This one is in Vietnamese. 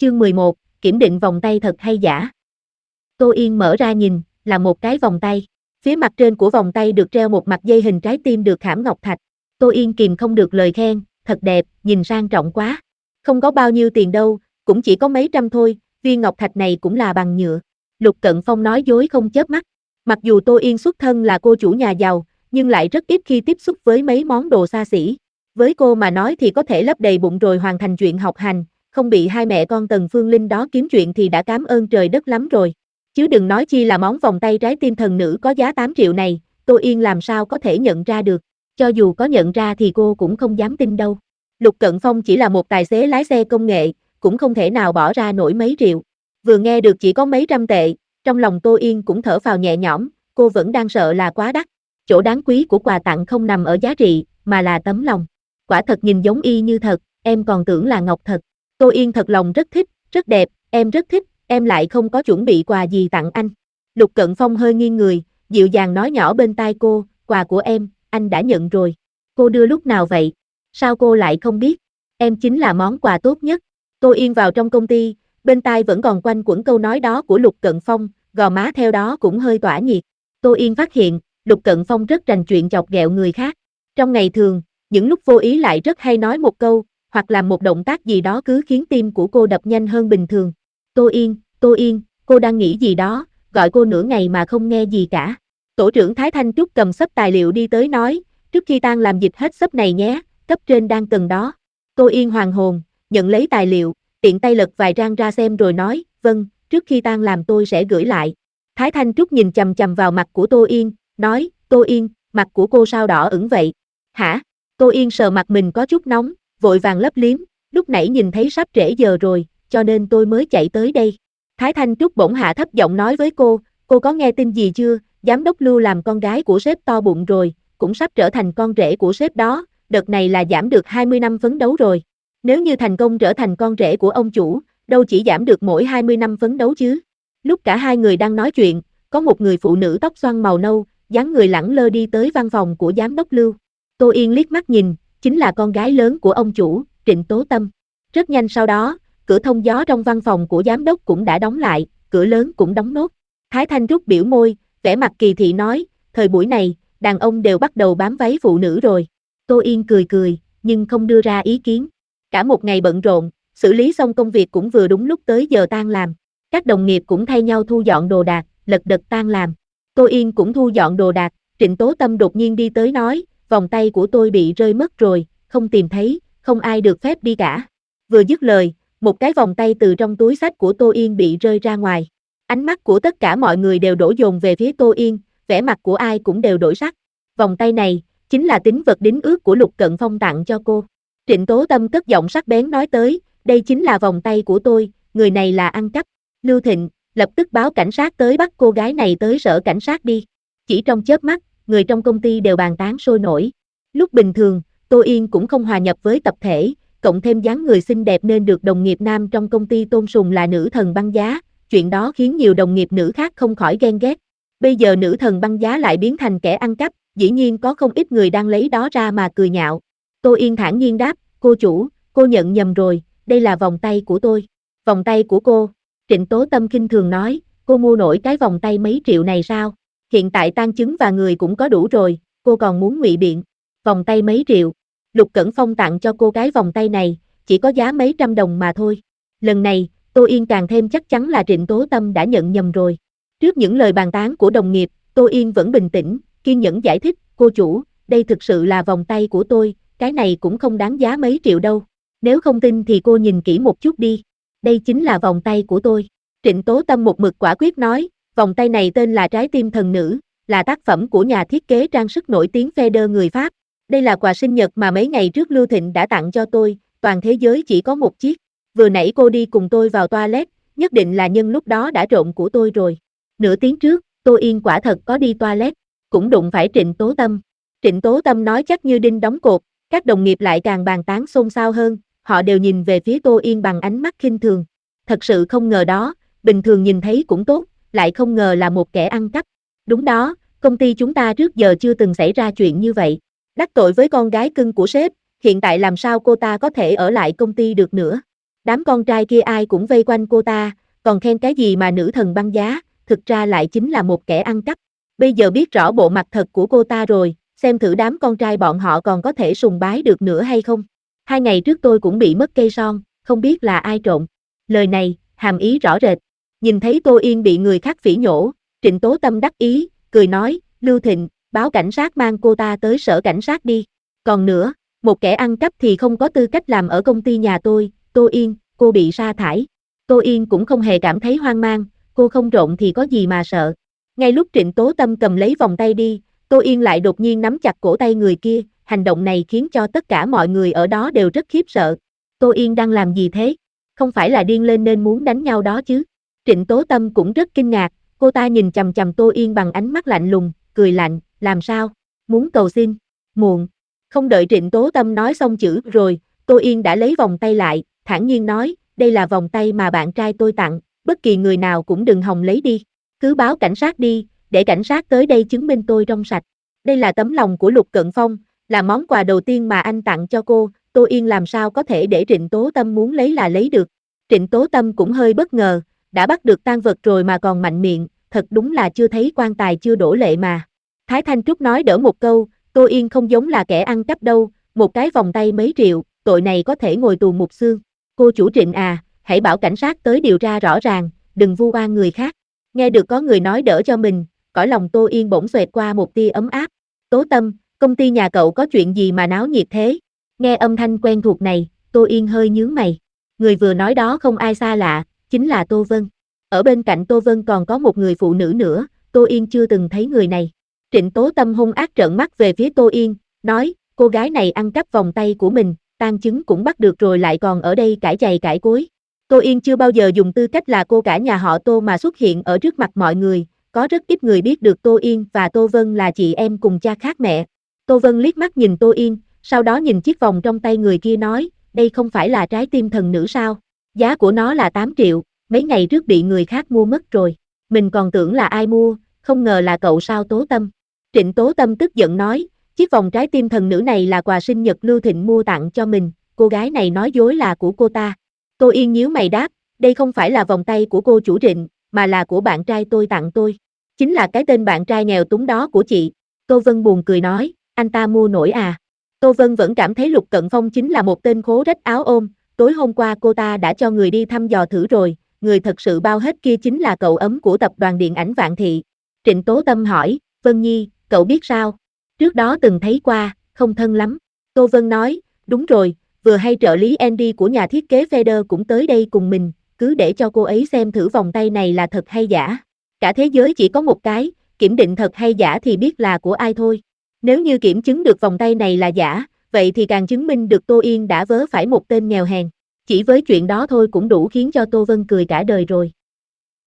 Chương 11, kiểm định vòng tay thật hay giả. Tô Yên mở ra nhìn, là một cái vòng tay. Phía mặt trên của vòng tay được treo một mặt dây hình trái tim được khảm ngọc thạch. Tô Yên kìm không được lời khen, thật đẹp, nhìn sang trọng quá. Không có bao nhiêu tiền đâu, cũng chỉ có mấy trăm thôi, viên ngọc thạch này cũng là bằng nhựa. Lục Cận Phong nói dối không chớp mắt. Mặc dù Tô Yên xuất thân là cô chủ nhà giàu, nhưng lại rất ít khi tiếp xúc với mấy món đồ xa xỉ. Với cô mà nói thì có thể lấp đầy bụng rồi hoàn thành chuyện học hành, không bị hai mẹ con Tần Phương Linh đó kiếm chuyện thì đã cảm ơn trời đất lắm rồi. Chứ đừng nói chi là món vòng tay trái tim thần nữ có giá 8 triệu này, Tô Yên làm sao có thể nhận ra được. Cho dù có nhận ra thì cô cũng không dám tin đâu. Lục Cận Phong chỉ là một tài xế lái xe công nghệ, cũng không thể nào bỏ ra nổi mấy triệu. Vừa nghe được chỉ có mấy trăm tệ, trong lòng Tô Yên cũng thở phào nhẹ nhõm, cô vẫn đang sợ là quá đắt. Chỗ đáng quý của quà tặng không nằm ở giá trị, mà là tấm lòng. Quả thật nhìn giống y như thật, em còn tưởng là ngọc thật. Tô Yên thật lòng rất thích, rất đẹp, em rất thích, em lại không có chuẩn bị quà gì tặng anh. Lục Cận Phong hơi nghiêng người, dịu dàng nói nhỏ bên tai cô, quà của em, anh đã nhận rồi. Cô đưa lúc nào vậy? Sao cô lại không biết? Em chính là món quà tốt nhất. Tô Yên vào trong công ty, bên tai vẫn còn quanh quẩn câu nói đó của Lục Cận Phong, gò má theo đó cũng hơi tỏa nhiệt. Tô Yên phát hiện, Lục Cận Phong rất rành chuyện chọc ghẹo người khác. Trong ngày thường, những lúc vô ý lại rất hay nói một câu, hoặc làm một động tác gì đó cứ khiến tim của cô đập nhanh hơn bình thường. Tô Yên, cô đang nghĩ gì đó, gọi cô nửa ngày mà không nghe gì cả. Tổ trưởng Thái Thanh Trúc cầm xấp tài liệu đi tới nói, trước khi tan làm dịch hết xấp này nhé, cấp trên đang cần đó. Tô Yên hoàng hồn, nhận lấy tài liệu, tiện tay lật vài trang ra xem rồi nói, vâng, trước khi tan làm tôi sẽ gửi lại. Thái Thanh Trúc nhìn chằm chằm vào mặt của Tô Yên, nói, Tô Yên, mặt của cô sao đỏ ửng vậy? Hả? Tô Yên sờ mặt mình có chút nóng, vội vàng lấp liếm, lúc nãy nhìn thấy sắp trễ giờ rồi, cho nên tôi mới chạy tới đây. Thái Thanh Trúc bỗng hạ thấp giọng nói với cô có nghe tin gì chưa, giám đốc Lưu làm con gái của sếp to bụng rồi, cũng sắp trở thành con rể của sếp đó, đợt này là giảm được 20 năm phấn đấu rồi. Nếu như thành công trở thành con rể của ông chủ, đâu chỉ giảm được mỗi 20 năm phấn đấu chứ. Lúc cả hai người đang nói chuyện, có một người phụ nữ tóc xoăn màu nâu, dáng người lẳng lơ đi tới văn phòng của giám đốc Lưu. Tô Yên liếc mắt nhìn, chính là con gái lớn của ông chủ, Trịnh Tố Tâm. Rất nhanh sau đó, cửa thông gió trong văn phòng của giám đốc cũng đã đóng lại, cửa lớn cũng đóng nốt. Thái Thanh Trúc biểu môi, vẻ mặt kỳ thị nói, thời buổi này, đàn ông đều bắt đầu bám váy phụ nữ rồi. Tô Yên cười cười, nhưng không đưa ra ý kiến. Cả một ngày bận rộn, xử lý xong công việc cũng vừa đúng lúc tới giờ tan làm. Các đồng nghiệp cũng thay nhau thu dọn đồ đạc, lật đật tan làm. Tô Yên cũng thu dọn đồ đạc, Trịnh Tố Tâm đột nhiên đi tới nói, vòng tay của tôi bị rơi mất rồi, không tìm thấy, không ai được phép đi cả. Vừa dứt lời, một cái vòng tay từ trong túi xách của Tô Yên bị rơi ra ngoài. Ánh mắt của tất cả mọi người đều đổ dồn về phía Tô Yên, vẻ mặt của ai cũng đều đổi sắc. Vòng tay này, chính là tín vật đính ước của Lục Cận Phong tặng cho cô. Trịnh Tố Tâm cất giọng sắc bén nói tới, đây chính là vòng tay của tôi, người này là ăn cắp. Lưu Thịnh, lập tức báo cảnh sát tới bắt cô gái này tới sở cảnh sát đi. Chỉ trong chớp mắt, người trong công ty đều bàn tán sôi nổi. Lúc bình thường, Tô Yên cũng không hòa nhập với tập thể, cộng thêm dáng người xinh đẹp nên được đồng nghiệp nam trong công ty tôn sùng là nữ thần băng giá, chuyện đó khiến nhiều đồng nghiệp nữ khác không khỏi ghen ghét. Bây giờ nữ thần băng giá lại biến thành kẻ ăn cắp, dĩ nhiên có không ít người đang lấy đó ra mà cười nhạo. Tô Yên thản nhiên đáp, cô chủ, cô nhận nhầm rồi, đây là vòng tay của tôi. Vòng tay của cô? Trịnh Tố Tâm khinh thường nói, cô mua nổi cái vòng tay mấy triệu này sao? Hiện tại tang chứng và người cũng có đủ rồi, cô còn muốn ngụy biện. Vòng tay mấy triệu? Lục Cẩn Phong tặng cho cô cái vòng tay này, chỉ có giá mấy trăm đồng mà thôi. Lần này, Tô Yên càng thêm chắc chắn là Trịnh Tố Tâm đã nhận nhầm rồi. Trước những lời bàn tán của đồng nghiệp, Tô Yên vẫn bình tĩnh, kiên nhẫn giải thích, cô chủ, đây thực sự là vòng tay của tôi, cái này cũng không đáng giá mấy triệu đâu. Nếu không tin thì cô nhìn kỹ một chút đi. Đây chính là vòng tay của tôi. Trịnh Tố Tâm một mực quả quyết nói, vòng tay này tên là trái tim thần nữ, là tác phẩm của nhà thiết kế trang sức nổi tiếng Feder người Pháp. Đây là quà sinh nhật mà mấy ngày trước Lưu Thịnh đã tặng cho tôi, toàn thế giới chỉ có một chiếc. Vừa nãy cô đi cùng tôi vào toilet, nhất định là nhân lúc đó đã trộm của tôi rồi. Nửa tiếng trước, Tô Yên quả thật có đi toilet, cũng đụng phải Trịnh Tố Tâm. Trịnh Tố Tâm nói chắc như đinh đóng cột, các đồng nghiệp lại càng bàn tán xôn xao hơn, họ đều nhìn về phía Tô Yên bằng ánh mắt khinh thường. Thật sự không ngờ đó, bình thường nhìn thấy cũng tốt, lại không ngờ là một kẻ ăn cắp. Đúng đó, công ty chúng ta trước giờ chưa từng xảy ra chuyện như vậy. Đắc tội với con gái cưng của sếp, hiện tại làm sao cô ta có thể ở lại công ty được nữa. Đám con trai kia ai cũng vây quanh cô ta, còn khen cái gì mà nữ thần băng giá, thực ra lại chính là một kẻ ăn cắp. Bây giờ biết rõ bộ mặt thật của cô ta rồi, xem thử đám con trai bọn họ còn có thể sùng bái được nữa hay không. 2 ngày trước tôi cũng bị mất cây son, không biết là ai trộm. Lời này, hàm ý rõ rệt. Nhìn thấy Tô Yên bị người khác phỉ nhổ, Trịnh Tố Tâm đắc ý, cười nói, Lưu Thịnh, báo cảnh sát mang cô ta tới sở cảnh sát đi. Còn nữa, một kẻ ăn cắp thì không có tư cách làm ở công ty nhà tôi, Tô Yên, cô bị sa thải. Tô Yên cũng không hề cảm thấy hoang mang, cô không trộm thì có gì mà sợ. Ngay lúc Trịnh Tố Tâm cầm lấy vòng tay đi, Tô Yên lại đột nhiên nắm chặt cổ tay người kia, hành động này khiến cho tất cả mọi người ở đó đều rất khiếp sợ. Tô Yên đang làm gì thế? Không phải là điên lên nên muốn đánh nhau đó chứ? Trịnh Tố Tâm cũng rất kinh ngạc, cô ta nhìn chằm chằm Tô Yên bằng ánh mắt lạnh lùng, cười lạnh, làm sao? Muốn cầu xin? Muộn. Không đợi Trịnh Tố Tâm nói xong chữ rồi, Tô Yên đã lấy vòng tay lại, thản nhiên nói, đây là vòng tay mà bạn trai tôi tặng, bất kỳ người nào cũng đừng hòng lấy đi. Cứ báo cảnh sát đi, để cảnh sát tới đây chứng minh tôi trong sạch. Đây là tấm lòng của Lục Cận Phong, là món quà đầu tiên mà anh tặng cho cô, Tô Yên làm sao có thể để Trịnh Tố Tâm muốn lấy là lấy được. Trịnh Tố Tâm cũng hơi bất ngờ, đã bắt được tang vật rồi mà còn mạnh miệng, thật đúng là chưa thấy quan tài chưa đổ lệ mà. Thái Thanh Trúc nói đỡ một câu, Tô Yên không giống là kẻ ăn cắp đâu, một cái vòng tay mấy triệu, tội này có thể ngồi tù mục xương. Cô chủ Trịnh à, hãy bảo cảnh sát tới điều tra rõ ràng, đừng vu oan người khác. Nghe được có người nói đỡ cho mình, cõi lòng Tô Yên bỗng xoẹt qua một tia ấm áp. Tố Tâm, công ty nhà cậu có chuyện gì mà náo nhiệt thế? Nghe âm thanh quen thuộc này, Tô Yên hơi nhướng mày. Người vừa nói đó không ai xa lạ, chính là Tô Vân. Ở bên cạnh Tô Vân còn có một người phụ nữ nữa, Tô Yên chưa từng thấy người này. Trịnh Tố Tâm hung ác trợn mắt về phía Tô Yên, nói, cô gái này ăn cắp vòng tay của mình, tang chứng cũng bắt được rồi lại còn ở đây cãi giày cãi cối. Tô Yên chưa bao giờ dùng tư cách là cô cả nhà họ Tô mà xuất hiện ở trước mặt mọi người, có rất ít người biết được Tô Yên và Tô Vân là chị em cùng cha khác mẹ. Tô Vân liếc mắt nhìn Tô Yên, sau đó nhìn chiếc vòng trong tay người kia nói, đây không phải là trái tim thần nữ sao? Giá của nó là 8 triệu, mấy ngày trước bị người khác mua mất rồi. Mình còn tưởng là ai mua, không ngờ là cậu sao Tố Tâm. Trịnh Tố Tâm tức giận nói, chiếc vòng trái tim thần nữ này là quà sinh nhật Lưu Thịnh mua tặng cho mình, cô gái này nói dối là của cô ta. Tô Yên nhíu mày đáp, đây không phải là vòng tay của cô chủ Trịnh, mà là của bạn trai tôi tặng tôi. Chính là cái tên bạn trai nghèo túng đó của chị. Tô Vân buồn cười nói, anh ta mua nổi à. Tô Vân vẫn cảm thấy Lục Cận Phong chính là một tên khố rách áo ôm, tối hôm qua cô ta đã cho người đi thăm dò thử rồi, người thật sự bao hết kia chính là cậu ấm của tập đoàn điện ảnh Vạn Thị. Trịnh Tố Tâm hỏi, Vân Nhi, cậu biết sao? Trước đó từng thấy qua, không thân lắm. Tô Vân nói, đúng rồi, vừa hay trợ lý Andy của nhà thiết kế Feder cũng tới đây cùng mình, cứ để cho cô ấy xem thử vòng tay này là thật hay giả. Cả thế giới chỉ có một cái, kiểm định thật hay giả thì biết là của ai thôi. Nếu như kiểm chứng được vòng tay này là giả, vậy thì càng chứng minh được Tô Yên đã vớ phải một tên nghèo hèn. Chỉ với chuyện đó thôi cũng đủ khiến cho Tô Vân cười cả đời rồi.